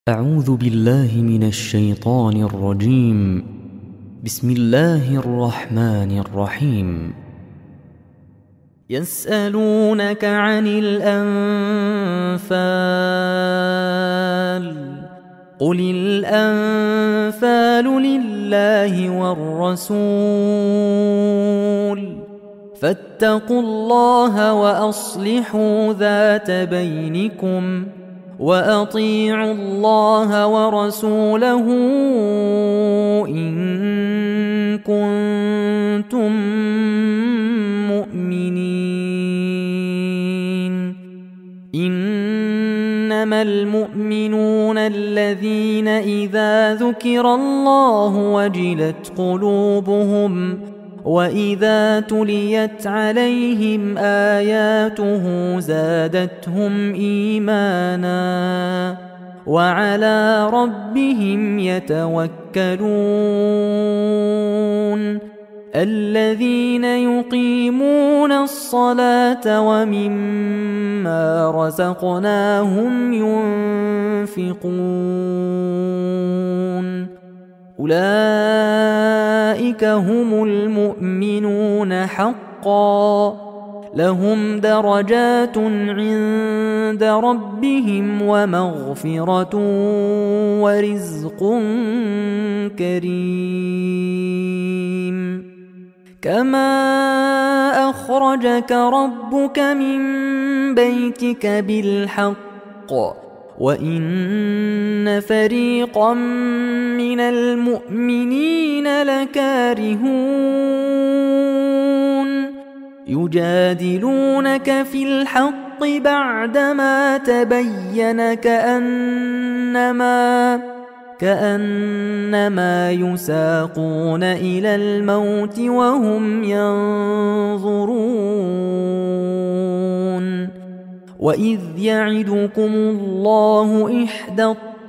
أعوذ بالله من الشيطان الرجيم. بسم الله الرحمن الرحيم. يسألونك عن الأنفال قل الأنفال لله والرسول فاتقوا الله وأصلحوا ذات بينكم وأطيعوا الله ورسوله إن كنتم مؤمنين. إنما المؤمنون الذين إذا ذكر الله وجلت قلوبهم وإذا تليت عليهم آياته زادتهم إيمانا وعلى ربهم يتوكلون. الذين يقيمون الصلاة ومما رزقناهم ينفقون أولئك هم المؤمنون حقا لهم درجات عند ربهم ومغفرة ورزق كريم. كما أخرجك ربك من بيتك بالحق وإن فريقا من المؤمنين لكارهون يجادلونك في الحق بعدما تبين كأنما يساقون إلى الموت وهم ينظرون. وإذ يعدكم الله إحدى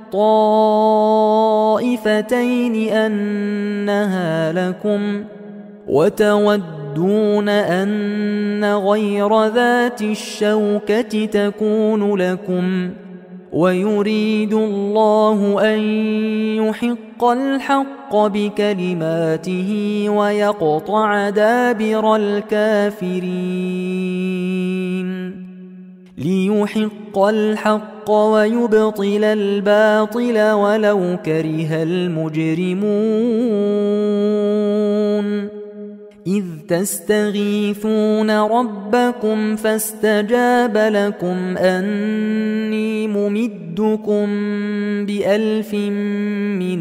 الطائفتين أنها لكم وتودون أن غير ذات الشوكة تكون لكم ويريد الله أن يحق الحق بكلماته ويقطع دابر الكافرين. ليحق الحق ويبطل الباطل ولو كره المجرمون. إذ تستغيثون ربكم فاستجاب لكم أني ممدكم ب1000 من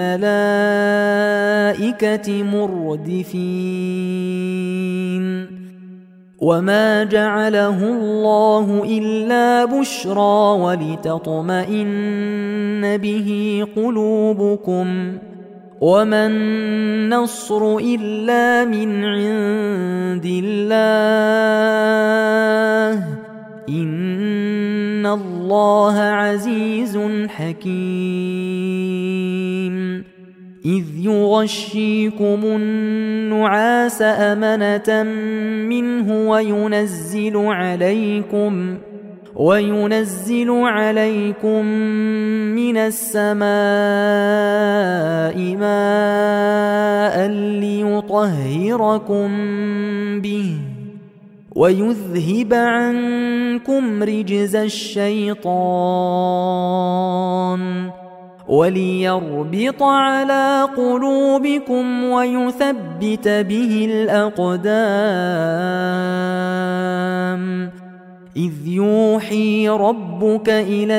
الملائكة مردفين. وما جعله الله إلا بشرى ولتطمئن به قلوبكم وما النصر إلا من عند الله إن الله عزيز حكيم. إذ يغشيكم النعاس أمنة منه وينزل عليكم من السماء ماء ليطهركم به ويذهب عنكم رجز الشيطان وليربط على قلوبكم ويثبت به الأقدام. إذ يوحي ربك إلى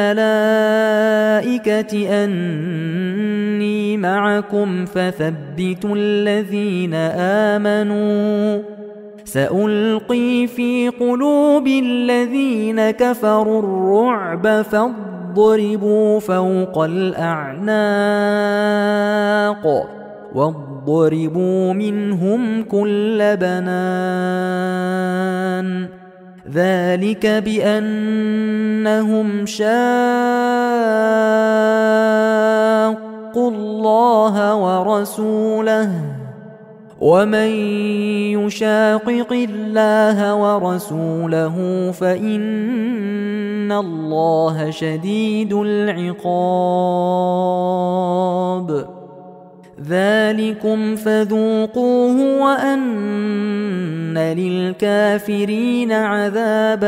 الملائكة أني معكم فثبتوا الذين آمنوا سألقي في قلوب الذين كفروا الرعب فاضربوا فوق الأعناق واضربوا منهم كل بنان. ذلك بأنهم شاقوا الله ورسوله ومن يشاقق الله ورسوله فإن إن الله شديد العقاب ذلكم فذوقوه وأن للكافرين عذاب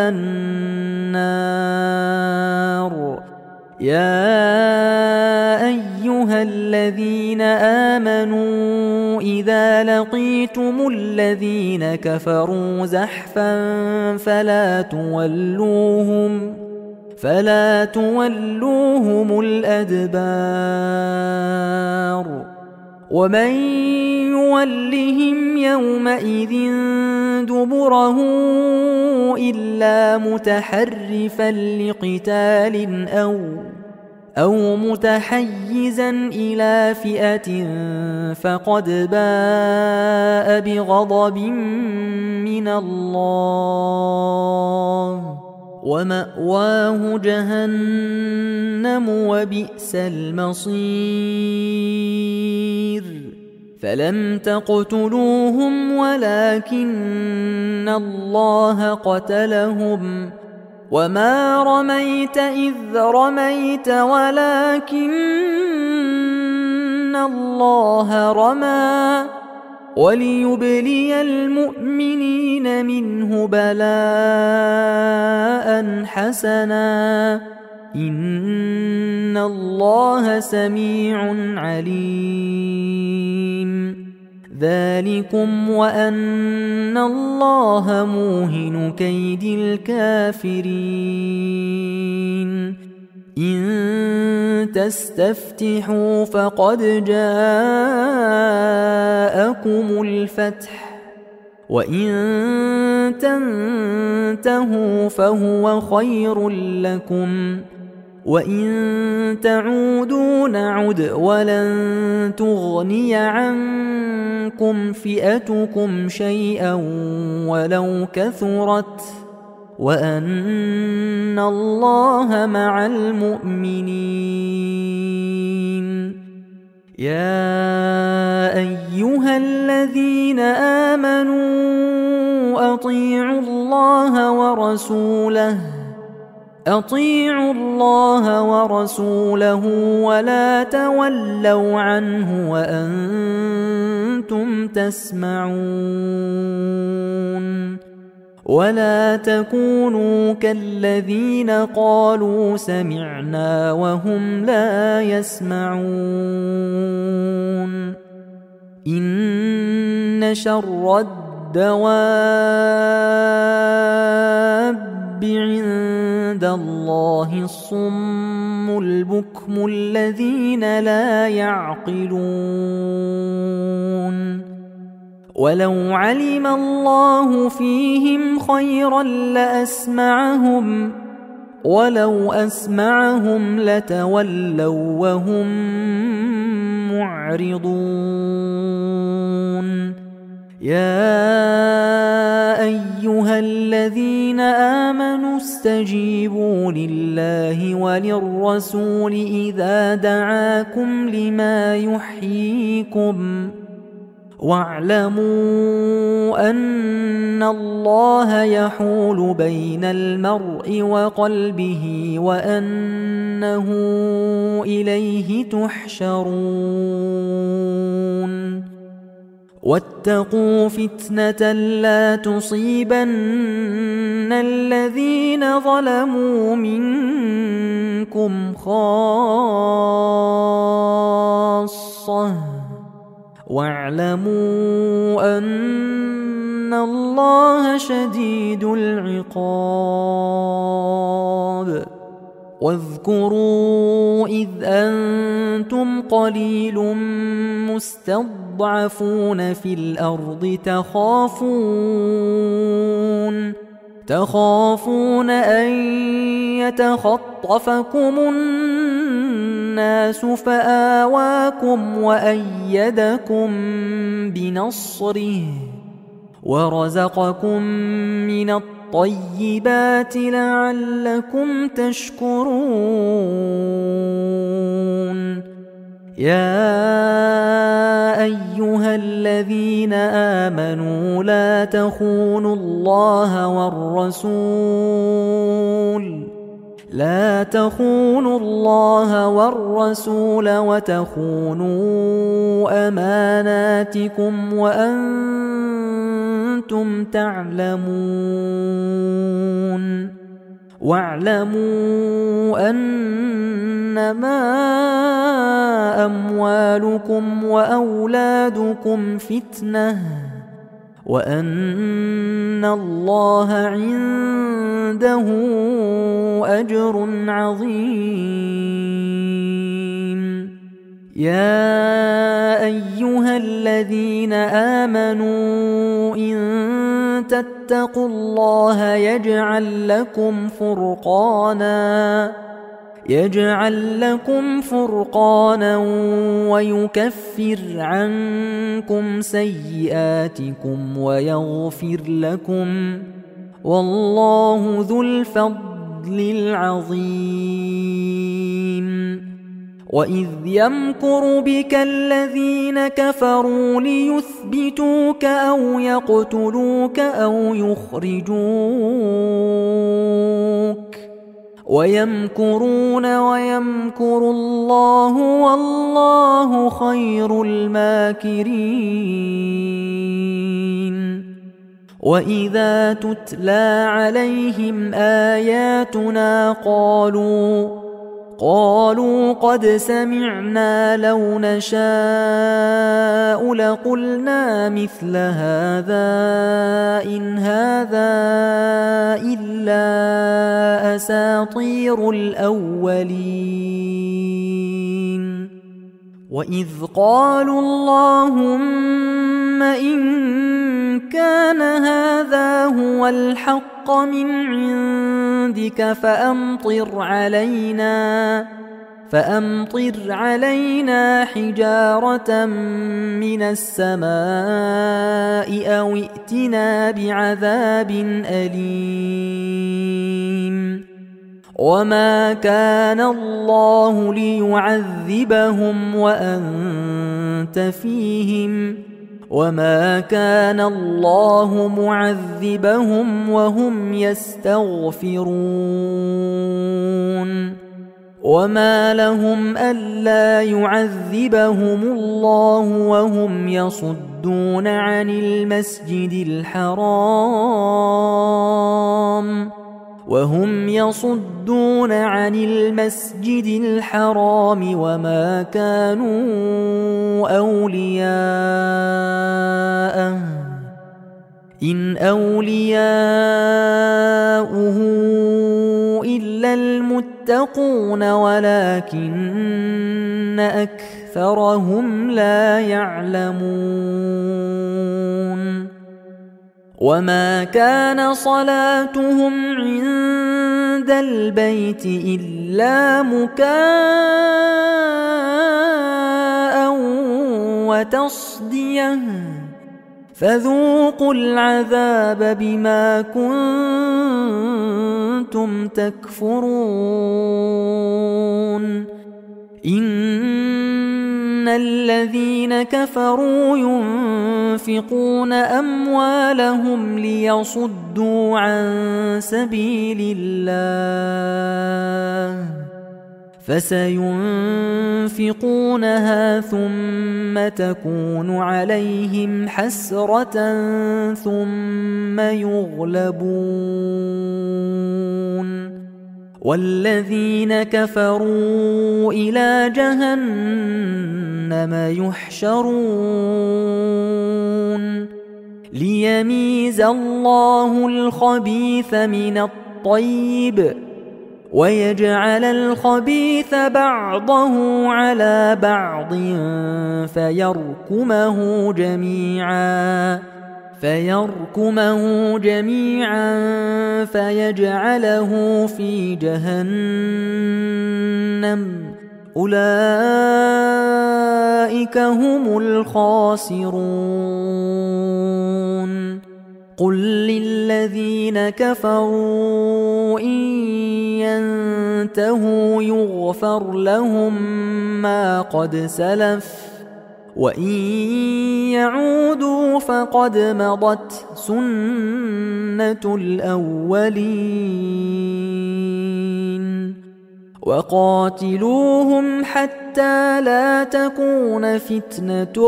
النار يا أيها الذين آمنوا إذا لقيتم الذين كفروا زحفا فلا تولوهم الأدبار ومن يولهم يومئذ دبره إلا متحرفا لقتال أو متحيزا إلى فئة فقد باء بغضب من الله ومأواه جهنم وبئس المصير فلم تقتلوهم ولكن الله قتلهم وما رميت إذ رميت ولكن الله رمى وليبلي المؤمنين منه بلاء حسنا إن الله سميع عليم ذلكم وأن الله موهن كيد الكافرين إن تستفتحوا فقد جاءكم الفتح وإن تنتهوا فهو خير لكم وإن تعودوا نعد ولن تغني عنكم فئتكم شيئا ولو كثرت وأن الله مع المؤمنين يا أيها الذين آمنوا أطيعوا الله ورسوله ولا تولوا عنه وأنتم تسمعون ولا تكونوا كالذين قالوا سمعنا وهم لا يسمعون إن شر الدواب عند الله الصم البكم الذين لا يعقلون ولو علم الله فيهم خيرا لأسمعهم ولو أسمعهم لتولوا وهم معرضون يا أيها الذين آمنوا استجيبوا لله وللرسول إذا دعاكم لما يحييكم واعلموا أن الله يحول بين المرء وقلبه وأنه إليه تحشرون واتقوا فتنة لا تصيبن الذين ظلموا منكم خاصة واعلموا أن الله شديد العقاب واذكروا إذ أنتم قليل مستضعفون في الأرض تخافون أن يتخطفكم الناس فآواكم وأيدكم بنصره ورزقكم من الطيبات لعلكم تشكرون يا أيها الذين آمنوا لا تخونوا الله والرسول لا تخونوا الله والرسول وتخونوا أماناتكم وأنتم تعلمون واعلموا أنما أموالكم وأولادكم فتنة وأن الله عنده أجر عظيم. يا أيها الذين آمنوا إن تتقوا الله يجعل لكم فرقانا ويكفر عنكم سيئاتكم ويغفر لكم والله ذو الفضل العظيم. وإذ يمكر بك الذين كفروا ليثبتوك أو يقتلوك أو يخرجوك ويمكرون ويمكر الله والله خير الماكرين. وإذا تتلى عليهم آياتنا قالوا قد سمعنا لو نشاء لقلنا مثل هذا إن هذا إلا أساطير الأولين. وإذ قالوا اللهم إن كان هذا هو الحق من عندك فأمطر علينا حجارة من السماء أو ائتنا بعذاب أليم. وما كان الله ليعذبهم وأنت فيهم وما كان الله معذبهم وهم يستغفرون. وما لهم ألا يعذبهم الله وهم يصدون عن المسجد الحرام وما كانوا أولياءه إن أولياؤه إلا المتقون ولكن أكثرهم لا يعلمون. وما كان صلاتهم عند البيت إلا مكاء وتصدية فذوقوا العذاب بما كنتم تكفرون. إن الذين كفروا ينفقون أموالهم ليصدوا عن سبيل الله فسينفقونها ثم تكون عليهم حسرة ثم يغلبون والذين كفروا إلى جهنم يحشرون ليميز الله الخبيث من الطيب ويجعل الخبيث بعضه على بعض فيركمه جميعا فيجعله في جهنم أولئك هم الخاسرون. قل للذين كفروا إن ينتهوا يغفر لهم ما قد سلف وإن يعودوا فقد مضت سنة الأولين. وقاتلوهم حتى لا تكون فتنة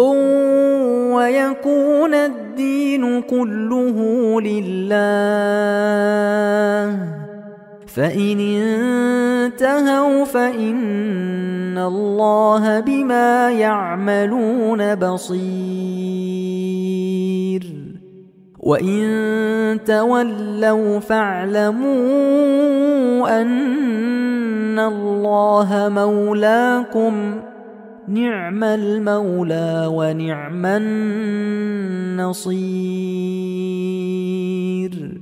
ويكون الدين كله لله، فإن انتهوا فإن الله بما يعملون بصير، وإن تولوا فاعلموا أن الله مولاكم، نعم المولى ونعم النصير.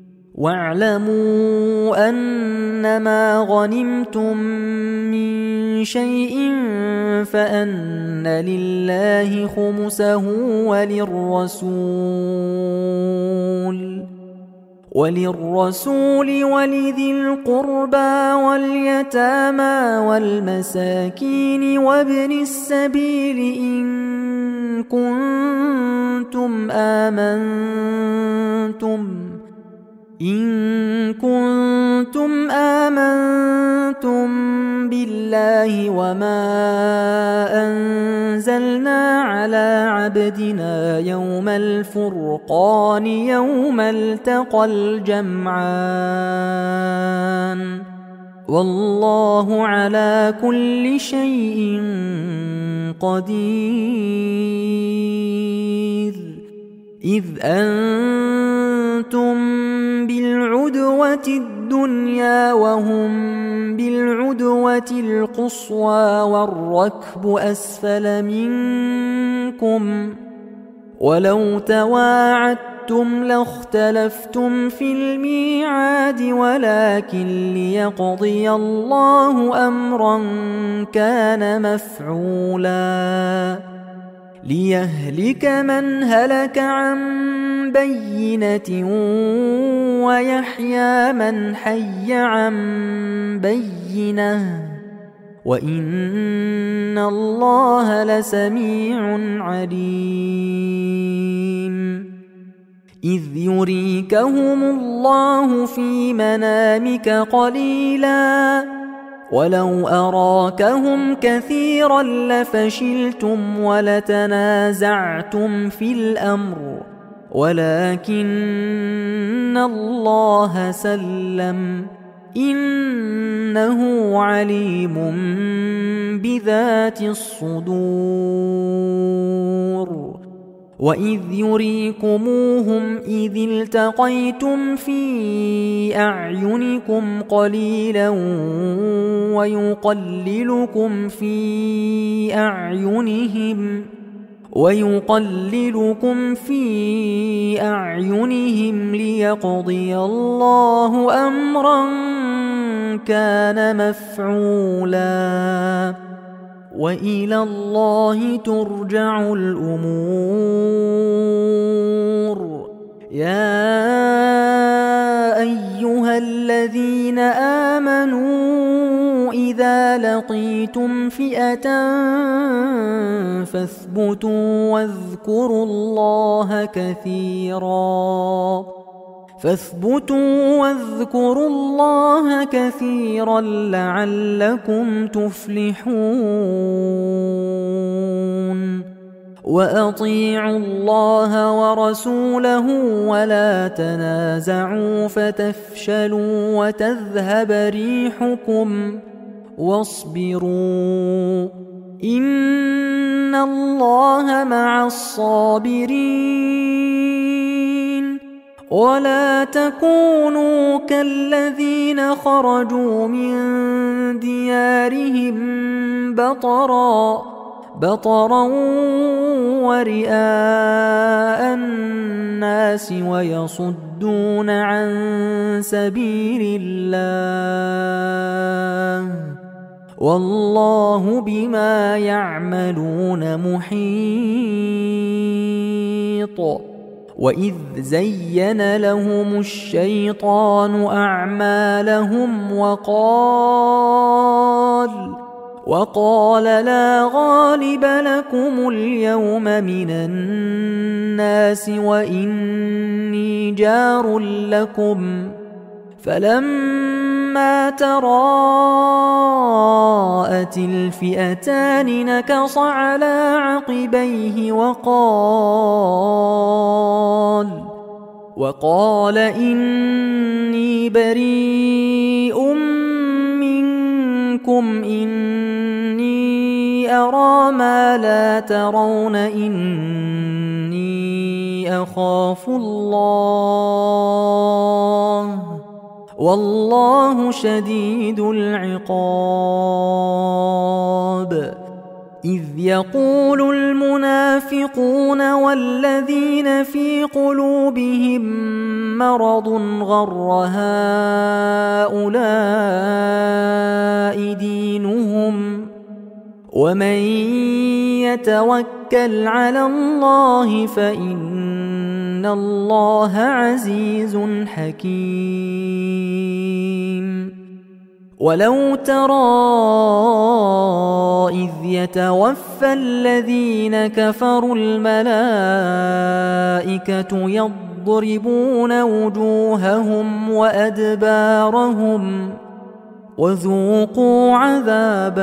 واعلموا أنما غنمتم من شيء فأن لله خمسه وللرسول ولذي القربى واليتامى والمساكين وابن السبيل إن كنتم آمنتم بالله وما أنزلنا على عبدنا يوم الفرقان يوم التقى الجمعان، والله على كل شيء قدير. إذ أنتم بالعدوة الدنيا وهم بالعدوة القصوى والركب أسفل منكم، ولو تواعدتم لاختلفتم في الميعاد، ولكن ليقضي الله أمرا كان مفعولا ليهلك من هلك عن بينة ويحيى من حي عن بينة، وإن الله لسميع عليم. إذ يريكهم الله في منامك قليلا ولو أراكهم كثيرا لفشلتم ولتنازعتم في الأمر، ولكن الله سلم إنه عليم بذات الصدور. وإذ يريكموهم إذ التقيتم في أعينكم قليلا ويقللكم في أعينهم ليقضي الله أمرا كان مفعولا، وإلى الله ترجع الأمور. يا أيها الذين آمنوا إذا لقيتم فئة فاثبتوا واذكروا الله كثيرا لعلكم تفلحون. وأطيعوا الله ورسوله ولا تنازعوا فتفشلوا وتذهب ريحكم واصبروا إن الله مع الصابرين. ولا تكونوا كالذين خرجوا من ديارهم بطرا ورئاء الناس ويصدون عن سبيل الله، والله بما يعملون محيط. وإذ زين لهم الشيطان أعمالهم وقال لا غالب لكم اليوم من الناس وإني جار لكم، فلما فلما تراءت الفئتان نكص على عقبيه وقال إني بريء منكم إني أرى ما لا ترون إني أخاف الله والله شديد العقاب. إذ يقول المنافقون والذين في قلوبهم مرض غر هؤلاء دينهم ومن يتوكل على الله فإن الله عزيز حكيم. ولو ترى إذ يتوفى الذين كفروا الملائكة يضربون وجوههم وأدبارهم وذوقوا عذاب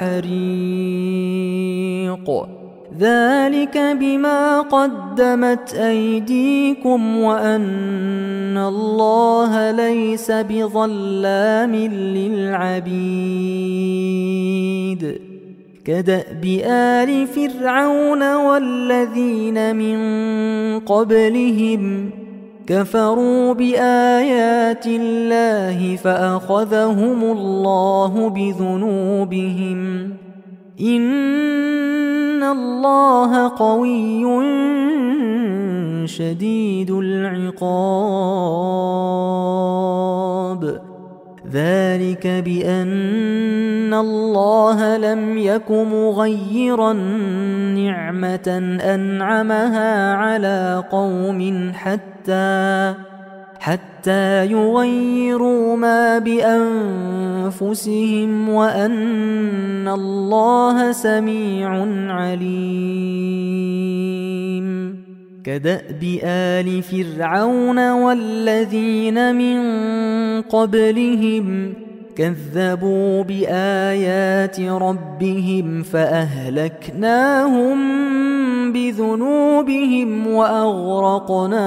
الحريق ذلك بما قدمت أيديكم وأن الله ليس بظلام للعبيد. كدأب آل فرعون والذين من قبلهم كفروا بآيات الله فأخذهم الله بذنوبهم إن الله قوي شديد العقاب. ذلك بأن الله لم يك مغيرا نعمة أنعمها على قوم حتى يغيروا ما بأنفسهم وأن الله سميع عليم. كدأب آل فرعون والذين من قبلهم كذبوا بآيات ربهم فأهلكناهم بذنوبهم وأغرقنا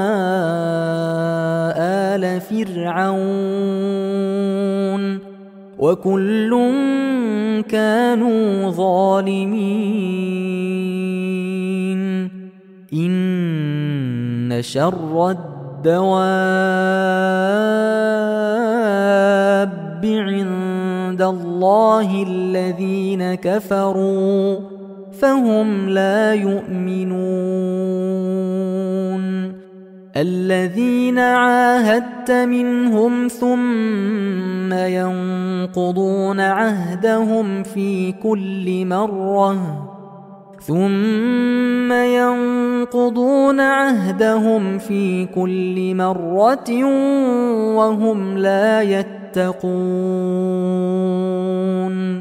آل فرعون وكل كانوا ظالمين. إن شر الدواب عند الله الذين كفروا فهم لا يؤمنون. الذين عاهدت منهم ثم ينقضون عهدهم في كل مرة وهم لا يتقون.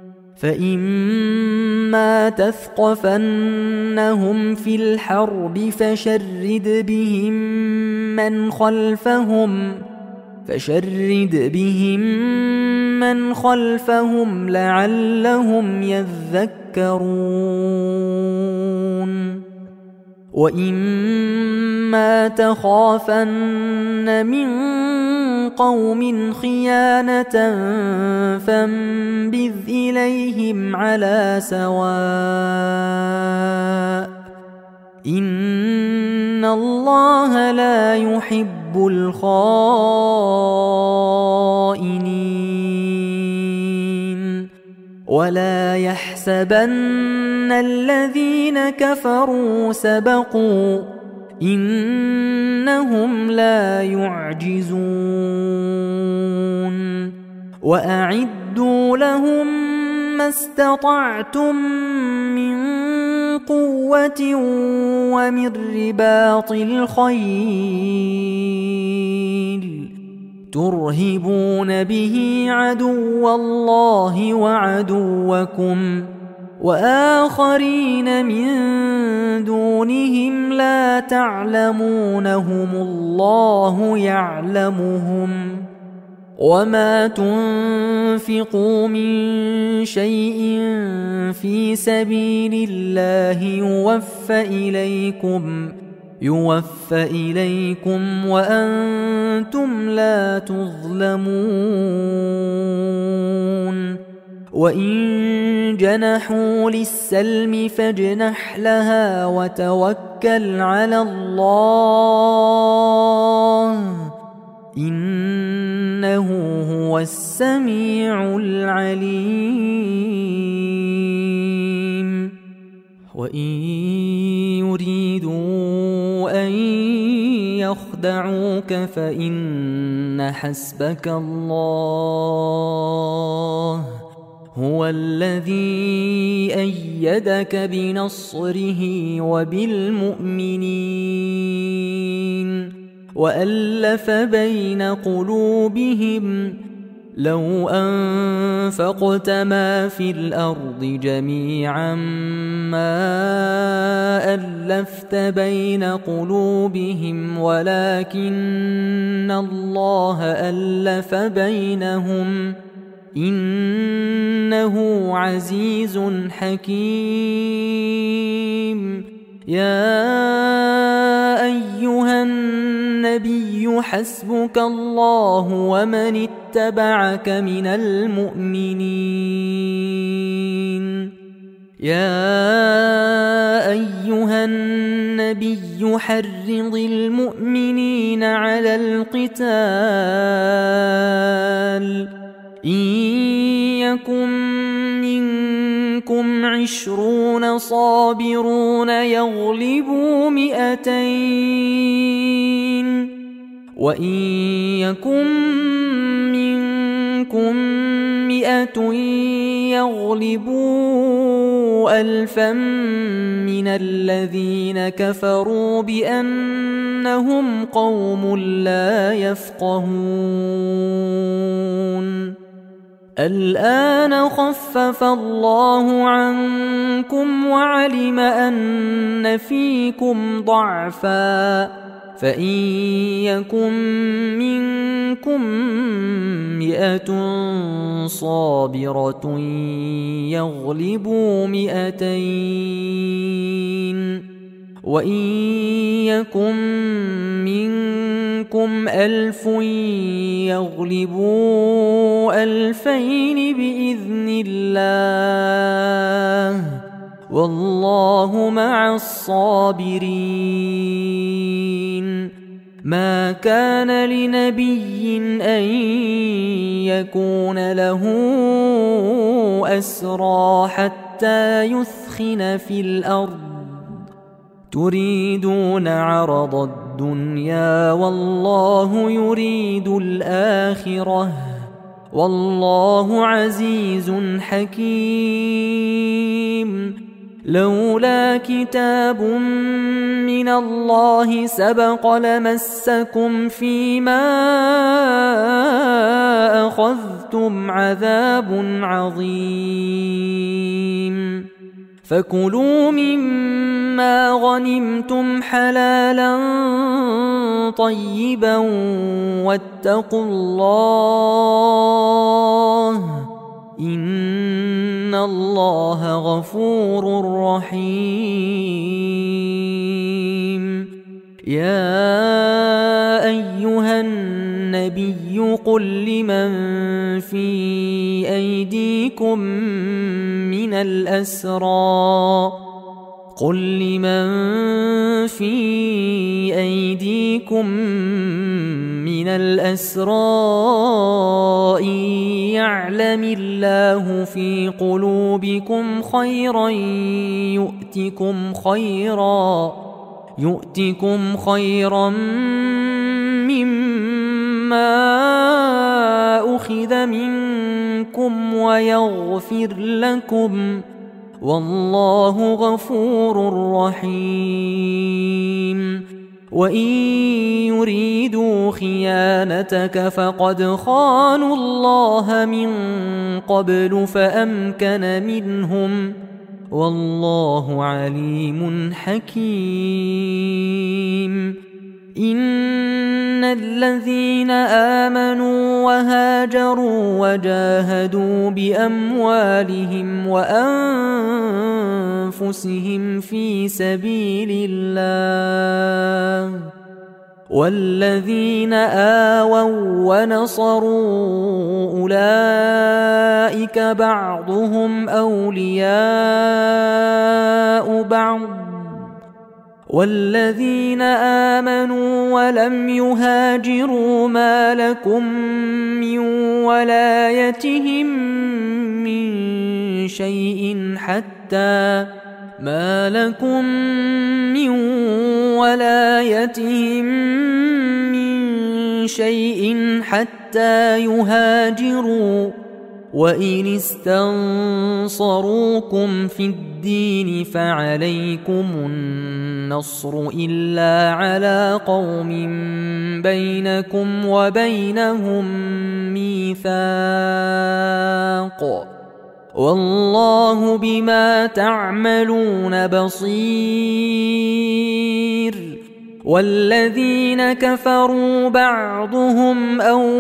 فإما تثقفنهم في الحرب فشرد بهم من خلفهم لعلهم يذكرون. وإما تخافن من قوم خيانة فانبذ إليهم على سواء إن الله لا يحب الخائنين. ولا يحسبن الذين كفروا سبقوا إنهم لا يعجزون. وأعدوا لهم ما استطعتم من قوة ومن رباط الخيل ترهبون به عدو الله وعدوكم وآخرين من دونهم لا تعلمونهم الله يعلمهم وما تنفقوا من شيء في سبيل الله يوفى إليكم وأنتم لا تظلمون وإن جنحوا للسلم فاجنح لها وتوكل على الله إنه هو السميع العليم وإن يريدوا أن يخدعوك فإن حسبك الله هو الذي أيدك بنصره وبالمؤمنين وألف بين قلوبهم لو أنفقت ما في الأرض جميعا ما ألفت بين قلوبهم ولكن الله ألف بينهم إنه عزيز حكيم يا أيها النبي حسبك الله ومن اتبعك من المؤمنين يا أيها النبي حرض المؤمنين على القتال إن يكن منكم 20 صابرون يغلبوا 200 وإن يكن منكم 100 يغلبوا 1000 من الذين كفروا بأنهم قوم لا يفقهون الآن خفف الله عنكم وعلم أن فيكم ضعفا فإن يكن منكم 100 صابرة يغلبوا 200 وإن يكن منكم 1000 يغلبوا 2000 بإذن الله والله مع الصابرين ما كان لنبي أن يكون له أسرى حتى يثخن في الأرض تريدون عرض الدنيا والله يريد الآخرة والله عزيز حكيم لولا كتاب من الله سبق لمسكم فيما أخذتم عذاب عظيم فكلوا مما غنمتم حلالا طيبا واتقوا الله إن الله غفور رحيم يا أيها النبي قل لمن في أيديكم من الأسرى إن يعلم الله في قلوبكم خيرا يؤتكم خيرا مما أخذ منكم ويغفر لكم والله غفور رحيم وإن يريدوا خيانتك فقد خانوا الله من قبل فأمكن منهم والله عليم حكيم إن الذين آمنوا وهاجروا وجاهدوا بأموالهم وأنفسهم في سبيل الله والذين آووا ونصروا أولئك بعضهم أولياء بعض والذين آمنوا ولم يهاجروا ما لكم من ولايتهم من شيء حتى يهاجروا وإن استنصروكم في الدين فعليكم النصر إلا على قوم بينكم وبينهم ميثاق والله بما تعملون بصير والذين كفروا بعضهم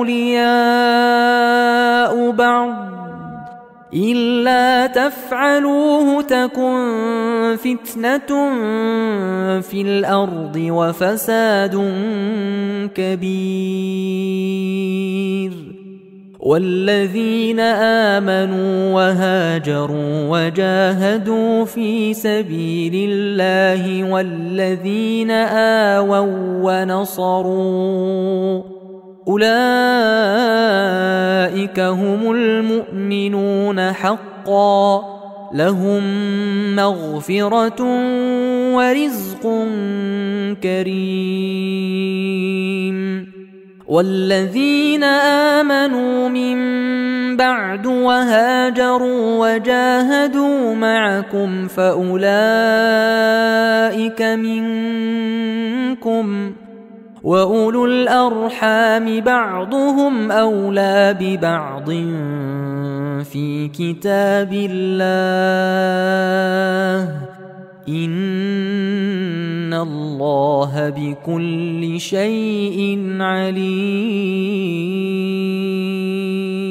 أولياء بعض إلا تفعلوه تكن فتنة في الأرض وفساد كبير والذين آمنوا وهاجروا وجاهدوا في سبيل الله والذين آووا ونصروا أولئك هم المؤمنون حقا لهم مغفرة ورزق كريم والذين آمنوا من بعد وهاجروا وجاهدوا معكم فأولئك منكم وأولو الأرحام بعضهم أولى ببعض في كتاب الله إن الله بكل شيء عليم